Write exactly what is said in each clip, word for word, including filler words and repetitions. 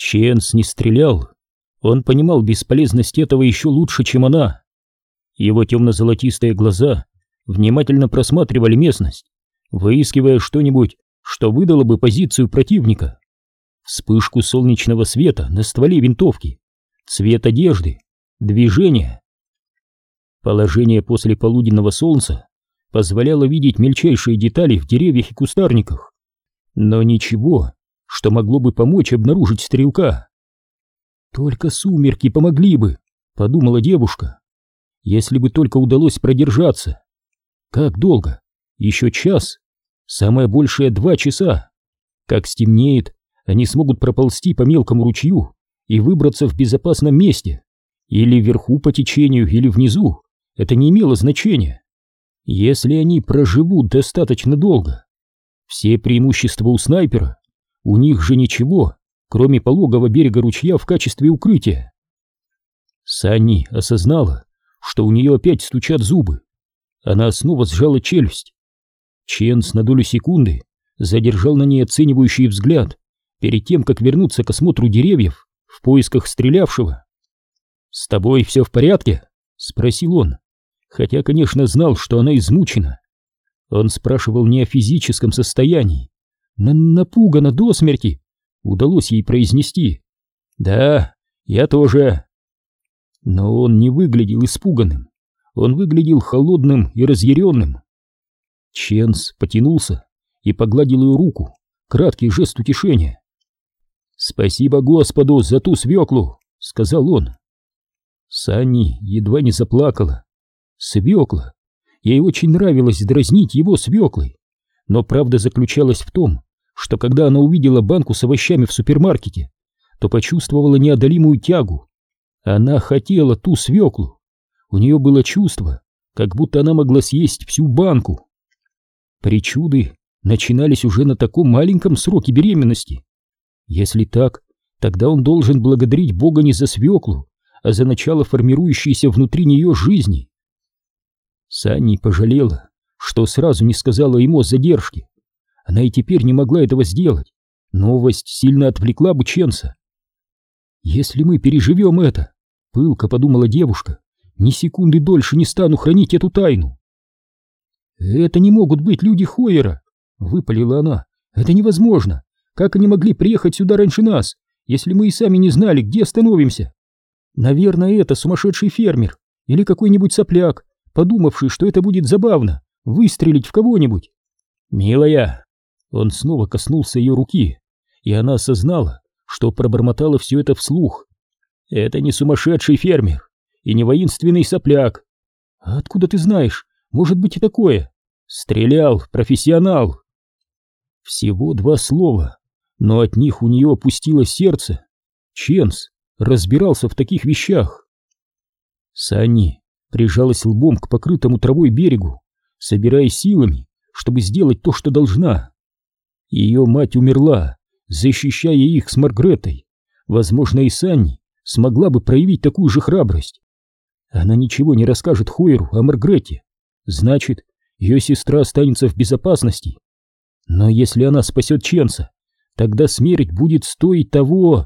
Ченс не стрелял. Он понимал бесполезность этого еще лучше, чем она. Его темно-золотистые глаза внимательно просматривали местность, выискивая что-нибудь, что выдало бы позицию противника. Вспышку солнечного света на стволе винтовки, цвет одежды, движение. Положение после полуденного солнца позволяло видеть мельчайшие детали в деревьях и кустарниках, но ничего, что могло бы помочь обнаружить стрелка. «Только сумерки помогли бы», — подумала девушка, — «если бы только удалось продержаться». Как долго? Еще час? Самое большее два часа. Как стемнеет, они смогут проползти по мелкому ручью и выбраться в безопасном месте. Или вверху по течению, или внизу. Это не имело значения. Если они проживут достаточно долго. Все преимущества у снайпера. У них же ничего, кроме пологого берега ручья в качестве укрытия. Санни осознала, что у нее опять стучат зубы. Она снова сжала челюсть. Ченс на долю секунды задержал на ней оценивающий взгляд перед тем, как вернуться к осмотру деревьев в поисках стрелявшего. «С тобой все в порядке?» — спросил он, хотя, конечно, знал, что она измучена. Он спрашивал не о физическом состоянии. «Напугана до смерти», — удалось ей произнести. «Да, я тоже». Но он не выглядел испуганным. Он выглядел холодным и разъяренным. Ченс потянулся и погладил ее руку, краткий жест утешения. «Спасибо Господу за ту свеклу», — сказал он. Санни едва не заплакала. Свекла. Ей очень нравилось дразнить его свеклой. Но правда заключалась в том, что когда она увидела банку с овощами в супермаркете, то почувствовала неодолимую тягу. Она хотела ту свеклу. У нее было чувство, как будто она могла съесть всю банку. Причуды начинались уже на таком маленьком сроке беременности. Если так, тогда он должен благодарить Бога не за свеклу, а за начало формирующейся внутри нее жизни. Санни пожалела, что сразу не сказала ему о задержке. Она и теперь не могла этого сделать. Новость сильно отвлекла бы Ченса. «Если мы переживем это», — пылко подумала девушка, — «ни секунды дольше не стану хранить эту тайну». «Это не могут быть люди Хойера», — выпалила она. «Это невозможно. Как они могли приехать сюда раньше нас, если мы и сами не знали, где остановимся? Наверное, это сумасшедший фермер или какой-нибудь сопляк, подумавший, что это будет забавно — выстрелить в кого-нибудь». «Милая!» Он снова коснулся ее руки, и она осознала, что пробормотала все это вслух. «Это не сумасшедший фермер и не воинственный сопляк». «А откуда ты знаешь? Может быть и такое?» «Стрелял профессионал». Всего два слова, но от них у нее опустилось сердце. Ченс разбирался в таких вещах. Санни прижалась лбом к покрытому травой берегу, собираясь силами, чтобы сделать то, что должна. Ее мать умерла, защищая их с Маргретой. Возможно, и Санни смогла бы проявить такую же храбрость. Она ничего не расскажет Хойеру о Маргрете. Значит, ее сестра останется в безопасности. Но если она спасет Ченса, тогда смерть будет стоить того.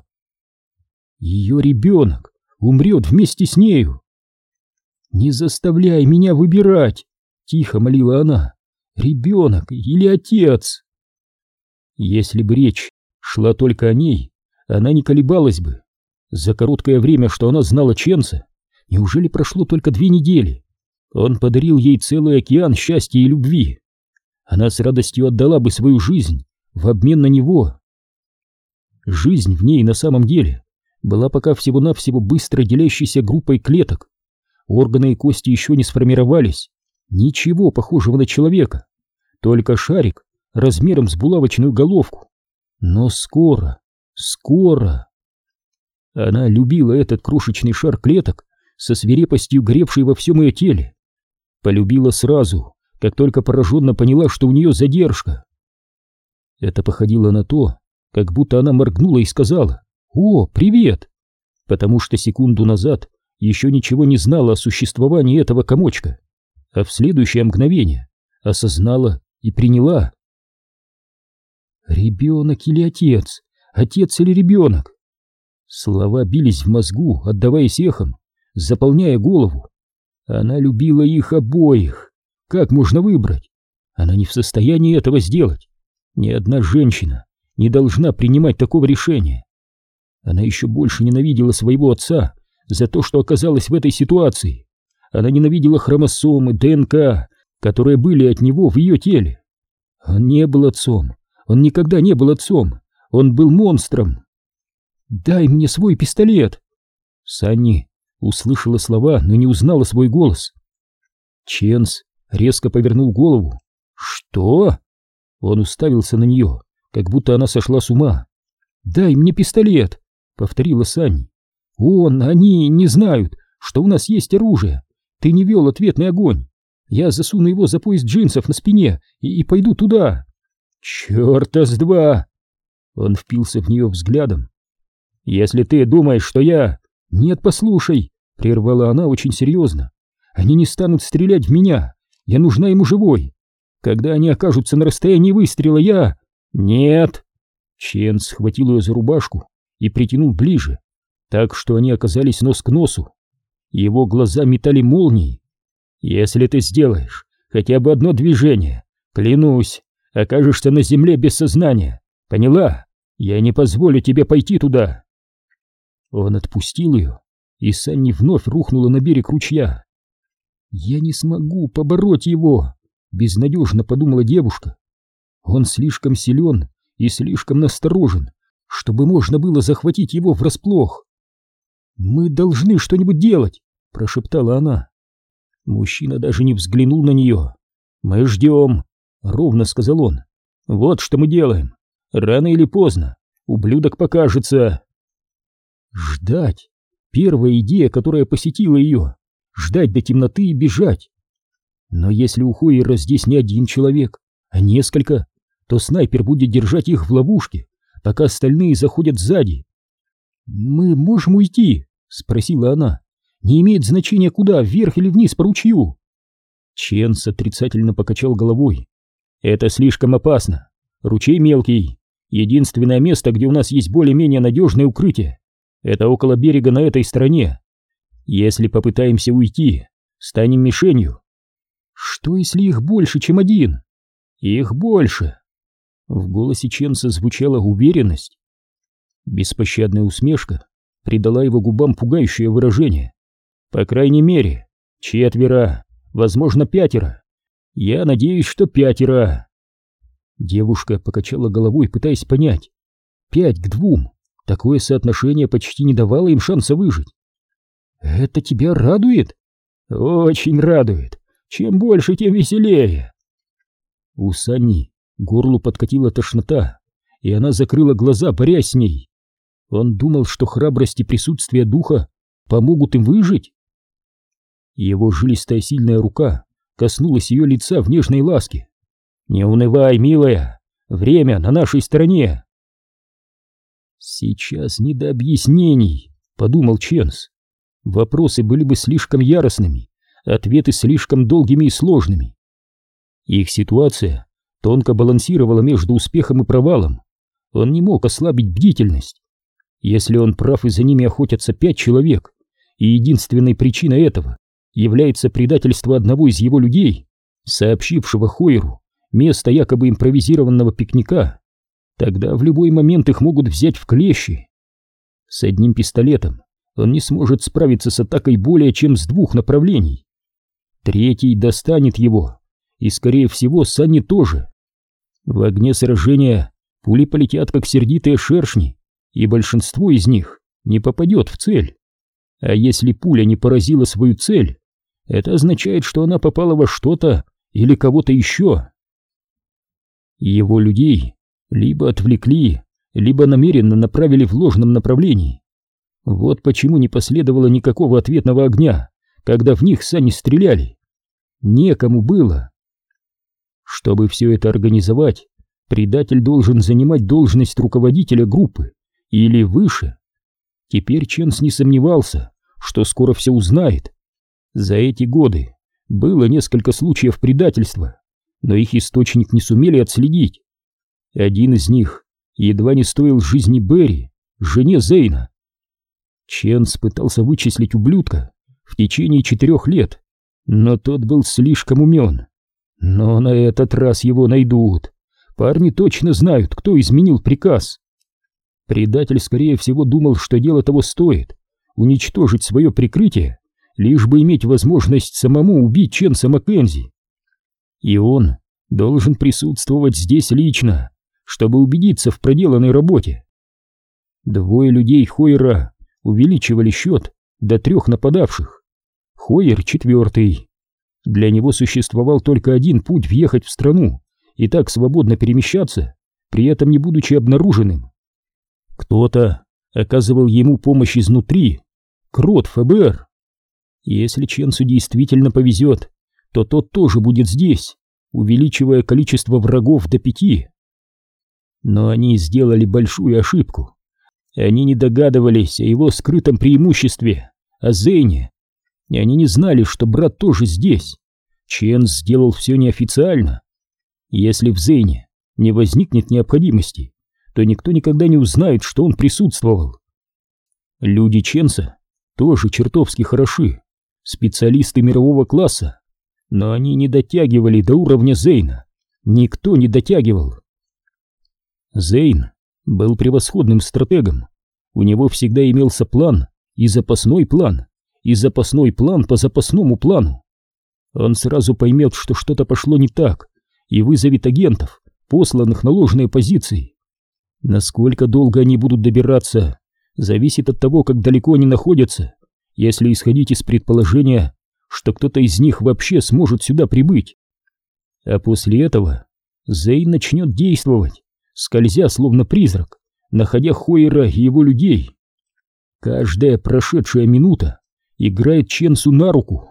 Ее ребенок умрет вместе с нею. «Не заставляй меня выбирать!» — тихо молила она. «Ребенок или отец?» Если бы речь шла только о ней, она не колебалась бы. За короткое время, что она знала Ченса, неужели прошло только две недели? Он подарил ей целый океан счастья и любви. Она с радостью отдала бы свою жизнь в обмен на него. Жизнь в ней на самом деле была пока всего-навсего быстро делящейся группой клеток. Органы и кости еще не сформировались. Ничего похожего на человека. Только шарик размером с булавочную головку. Но скоро, скоро... Она любила этот крошечный шар клеток со свирепостью, гревшей во всем ее теле. Полюбила сразу, как только пораженно поняла, что у нее задержка. Это походило на то, как будто она моргнула и сказала: «О, привет!», потому что секунду назад еще ничего не знала о существовании этого комочка, а в следующее мгновение осознала и приняла. Ребенок или отец? Отец или ребенок? Слова бились в мозгу, отдаваясь эхом, заполняя голову. Она любила их обоих. Как можно выбрать? Она не в состоянии этого сделать. Ни одна женщина не должна принимать такого решения. Она еще больше ненавидела своего отца за то, что оказалась в этой ситуации. Она ненавидела хромосомы, ДНК, которые были от него в ее теле. Он не был отцом. Он никогда не был отцом. Он был монстром. «Дай мне свой пистолет!» Санни услышала слова, но не узнала свой голос. Ченс резко повернул голову. «Что?» Он уставился на нее, как будто она сошла с ума. «Дай мне пистолет!» — повторила Санни. «Он, они не знают, что у нас есть оружие. Ты не вел ответный огонь. Я засуну его за пояс джинсов на спине и, и пойду туда». «Черта с два!» Он впился в нее взглядом. «Если ты думаешь, что я...» «Нет, послушай!» — прервала она очень серьезно. «Они не станут стрелять в меня. Я нужна ему живой. Когда они окажутся на расстоянии выстрела, я...» «Нет!» Чен схватил ее за рубашку и притянул ближе, так что они оказались нос к носу. Его глаза метали молнии. «Если ты сделаешь хотя бы одно движение, клянусь, окажешься на земле без сознания. Поняла? Я не позволю тебе пойти туда!» Он отпустил ее, и Санни вновь рухнула на берег ручья. «Я не смогу побороть его!» — безнадежно подумала девушка. «Он слишком силен и слишком насторожен, чтобы можно было захватить его врасплох». «Мы должны что-нибудь делать!» — прошептала она. Мужчина даже не взглянул на нее. «Мы ждем!» — ровно сказал он. «Вот что мы делаем. Рано или поздно ублюдок покажется». Ждать. Первая идея, которая посетила ее. Ждать до темноты и бежать. Но если у Хойера здесь не один человек, а несколько, то снайпер будет держать их в ловушке, пока остальные заходят сзади. «Мы можем уйти?» — спросила она. «Не имеет значения куда, вверх или вниз по ручью». Ченс отрицательно покачал головой. «Это слишком опасно. Ручей мелкий. Единственное место, где у нас есть более-менее надежное укрытие, это около берега на этой стороне. Если попытаемся уйти, станем мишенью». «Что, если их больше, чем один?» «Их больше». В голосе Ченса звучала уверенность. Беспощадная усмешка придала его губам пугающее выражение. «По крайней мере, четверо, возможно, пятеро. Я надеюсь, что пятеро». Девушка покачала головой, пытаясь понять. Пять к двум. Такое соотношение почти не давало им шанса выжить. «Это тебя радует?» «Очень радует. Чем больше, тем веселее». У Санни горлу подкатила тошнота, и она закрыла глаза, борясь с ней. Он думал, что храбрость и присутствие духа помогут им выжить. Его жилистая сильная рука коснулась ее лица в нежной ласке. «Не унывай, милая, время на нашей стороне». «Сейчас не до объяснений», — подумал Ченс. «Вопросы были бы слишком яростными, ответы слишком долгими и сложными». Их ситуация тонко балансировала между успехом и провалом. Он не мог ослабить бдительность. Если он прав и за ними охотятся пять человек, и единственной причиной этого является предательство одного из его людей, сообщившего Хойеру место якобы импровизированного пикника, тогда в любой момент их могут взять в клещи. С одним пистолетом он не сможет справиться с атакой более чем с двух направлений. Третий достанет его, и, скорее всего, Санни тоже. В огне сражения пули полетят, как сердитые шершни, и большинство из них не попадет в цель. А если пуля не поразила свою цель, это означает, что она попала во что-то или кого-то еще. Его людей либо отвлекли, либо намеренно направили в ложном направлении. Вот почему не последовало никакого ответного огня, когда в них Санни стреляли. Некому было. Чтобы все это организовать, предатель должен занимать должность руководителя группы или выше. Теперь Ченс не сомневался, что скоро все узнает. За эти годы было несколько случаев предательства, но их источник не сумели отследить. Один из них едва не стоил жизни Берри, жене Зейна, Ченс пытался вычислить ублюдка в течение четырех лет, но тот был слишком умен. Но на этот раз его найдут. Парни точно знают, кто изменил приказ. Предатель, скорее всего, думал, что дело того стоит — уничтожить свое прикрытие, лишь бы иметь возможность самому убить Ченса Маккензи. И он должен присутствовать здесь лично, чтобы убедиться в проделанной работе. Двое людей Хойера увеличивали счет до трех нападавших. Хойер четвертый. Для него существовал только один путь въехать в страну и так свободно перемещаться, при этом не будучи обнаруженным. Кто-то оказывал ему помощь изнутри. Крот ФБР. Если Ченсу действительно повезет, то тот тоже будет здесь, увеличивая количество врагов до пяти. Но они сделали большую ошибку. Они не догадывались о его скрытом преимуществе, о Зейне. И они не знали, что брат тоже здесь. Ченс сделал все неофициально. Если в Зейне не возникнет необходимости, то никто никогда не узнает, что он присутствовал. Люди Ченса тоже чертовски хороши, специалисты мирового класса, но они не дотягивали до уровня Зейна. Никто не дотягивал. Зейн был превосходным стратегом. У него всегда имелся план и запасной план, и запасной план по запасному плану. Он сразу поймет, что что-то пошло не так, и вызовет агентов, посланных на ложные позиции. Насколько долго они будут добираться, зависит от того, как далеко они находятся, если исходить из предположения, что кто-то из них вообще сможет сюда прибыть. А после этого Зейн начнет действовать, скользя словно призрак, находя Хойера и его людей. Каждая прошедшая минута играет Ченсу на руку.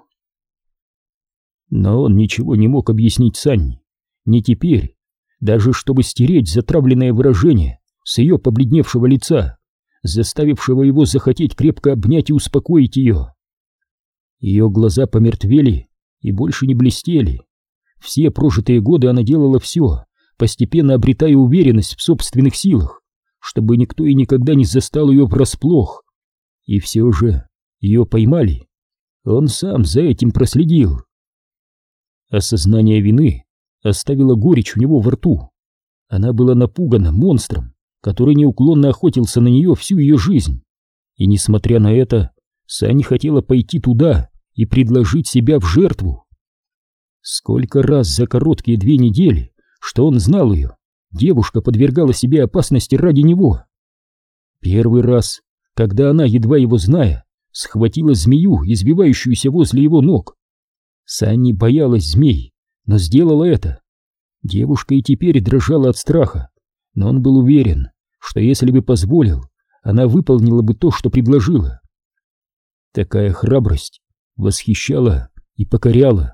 Но он ничего не мог объяснить Санни, не теперь, даже чтобы стереть затравленное выражение с ее побледневшего лица, заставившего его захотеть крепко обнять и успокоить ее. Ее глаза помертвели и больше не блестели. Все прожитые годы она делала все, постепенно обретая уверенность в собственных силах, чтобы никто и никогда не застал ее врасплох. И все же ее поймали. Он сам за этим проследил. Осознание вины оставило горечь у него во рту. Она была напугана монстром, который неуклонно охотился на нее всю ее жизнь. И несмотря на это, Санни хотела пойти туда и предложить себя в жертву. Сколько раз за короткие две недели, что он знал ее, девушка подвергала себе опасности ради него. Первый раз, когда она, едва его зная, схватила змею, избивающуюся возле его ног. Санни боялась змей, но сделала это. Девушка и теперь дрожала от страха, но он был уверен, что если бы позволил, она выполнила бы то, что предложила. Такая храбрость восхищала и покоряла.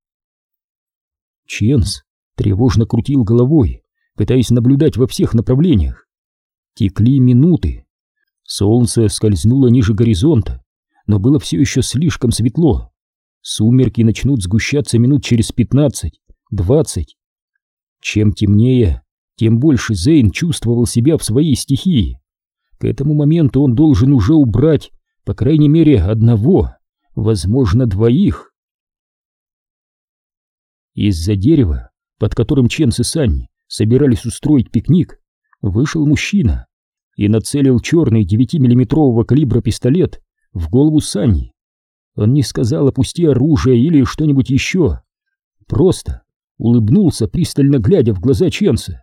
Ченс тревожно крутил головой, пытаясь наблюдать во всех направлениях. Текли минуты. Солнце скользнуло ниже горизонта, но было все еще слишком светло. Сумерки начнут сгущаться минут через пятнадцать, двадцать. Чем темнее, тем больше Зейн чувствовал себя в своей стихии. К этому моменту он должен уже убрать, по крайней мере, одного, возможно, двоих. Из-за дерева, под которым Ченс и Санни собирались устроить пикник, вышел мужчина и нацелил черный девятимиллиметрового калибра пистолет в голову Санни. Он не сказал «опусти оружие» или что-нибудь еще, просто улыбнулся, пристально глядя в глаза Ченса.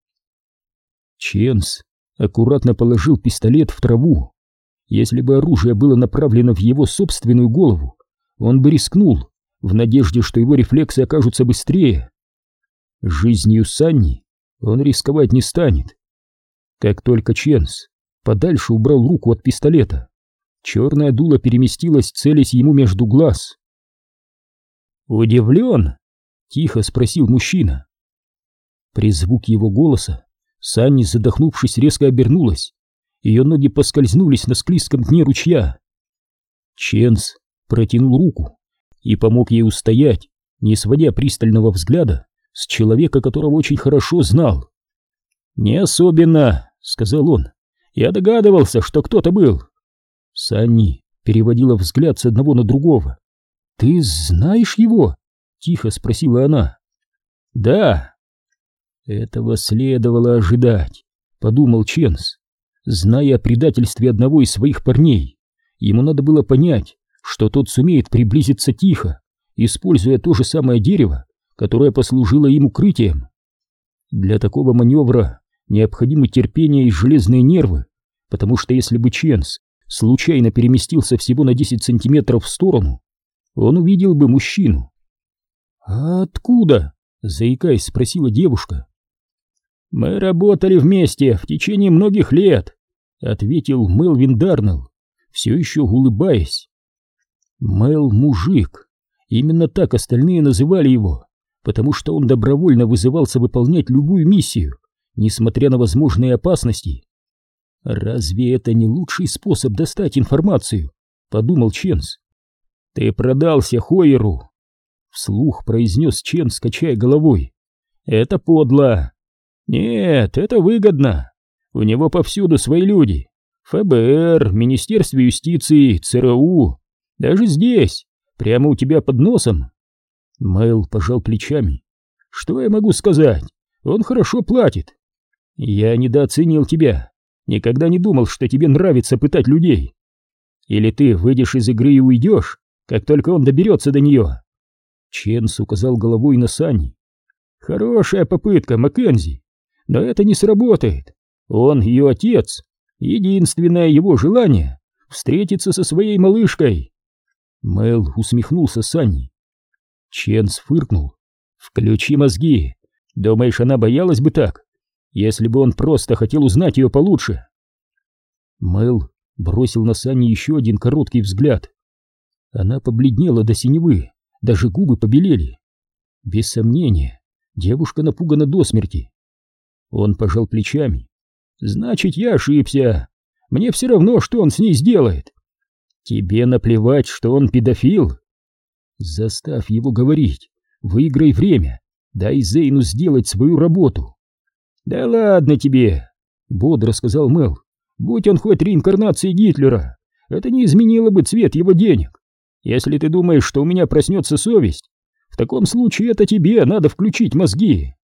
Ченс аккуратно положил пистолет в траву. Если бы оружие было направлено в его собственную голову, он бы рискнул, в надежде, что его рефлексы окажутся быстрее. Жизнью Санни он рисковать не станет. Как только Ченс подальше убрал руку от пистолета, черное дуло переместилось, целясь ему между глаз. «Удивлен?» — тихо спросил мужчина. При звуке его голоса Санни, задохнувшись, резко обернулась. Ее ноги поскользнулись на склизком дне ручья. Ченс протянул руку и помог ей устоять, не сводя пристального взгляда с человека, которого очень хорошо знал. «Не особенно», — сказал он. «Я догадывался, что кто-то был». Санни переводила взгляд с одного на другого. «Ты знаешь его?» — тихо спросила она. «Да». «Этого следовало ожидать», — подумал Ченс. Зная о предательстве одного из своих парней, ему надо было понять, что тот сумеет приблизиться тихо, используя то же самое дерево, которое послужило им укрытием. Для такого маневра необходимы терпение и железные нервы, потому что если бы Ченс случайно переместился всего на десять сантиметров в сторону, он увидел бы мужчину. «А откуда?» — заикаясь, спросила девушка. «Мы работали вместе в течение многих лет», — ответил Мелвин Дарнелл, все еще улыбаясь. Мел — мужик. Именно так остальные называли его, потому что он добровольно вызывался выполнять любую миссию, несмотря на возможные опасности. «Разве это не лучший способ достать информацию?» — подумал Ченс. «Ты продался Хойеру», — вслух произнес Ченс, качая головой. «Это подло». «Нет, это выгодно. У него повсюду свои люди. ФБР, Министерство юстиции, ЦРУ. Даже здесь, прямо у тебя под носом». Мэл пожал плечами. «Что я могу сказать? Он хорошо платит». «Я недооценил тебя. Никогда не думал, что тебе нравится пытать людей. Или ты выйдешь из игры и уйдешь, как только он доберется до нее?» Ченс указал головой на Санни. «Хорошая попытка, Маккензи. Но это не сработает. Он ее отец. Единственное его желание — встретиться со своей малышкой». Мэл усмехнулся Санни. Ченс фыркнул. «Включи мозги. Думаешь, она боялась бы так, если бы он просто хотел узнать ее получше?» Мэл бросил на Санни еще один короткий взгляд. Она побледнела до синевы, даже губы побелели. Без сомнения, девушка напугана до смерти. Он пожал плечами. «Значит, я ошибся. Мне все равно, что он с ней сделает». «Тебе наплевать, что он педофил?» «Заставь его говорить. Выиграй время. Дай Зейну сделать свою работу». «Да ладно тебе», — бодро сказал Мэл. «Будь он хоть реинкарнацией Гитлера, это не изменило бы цвет его денег. Если ты думаешь, что у меня проснется совесть, в таком случае это тебе надо включить мозги».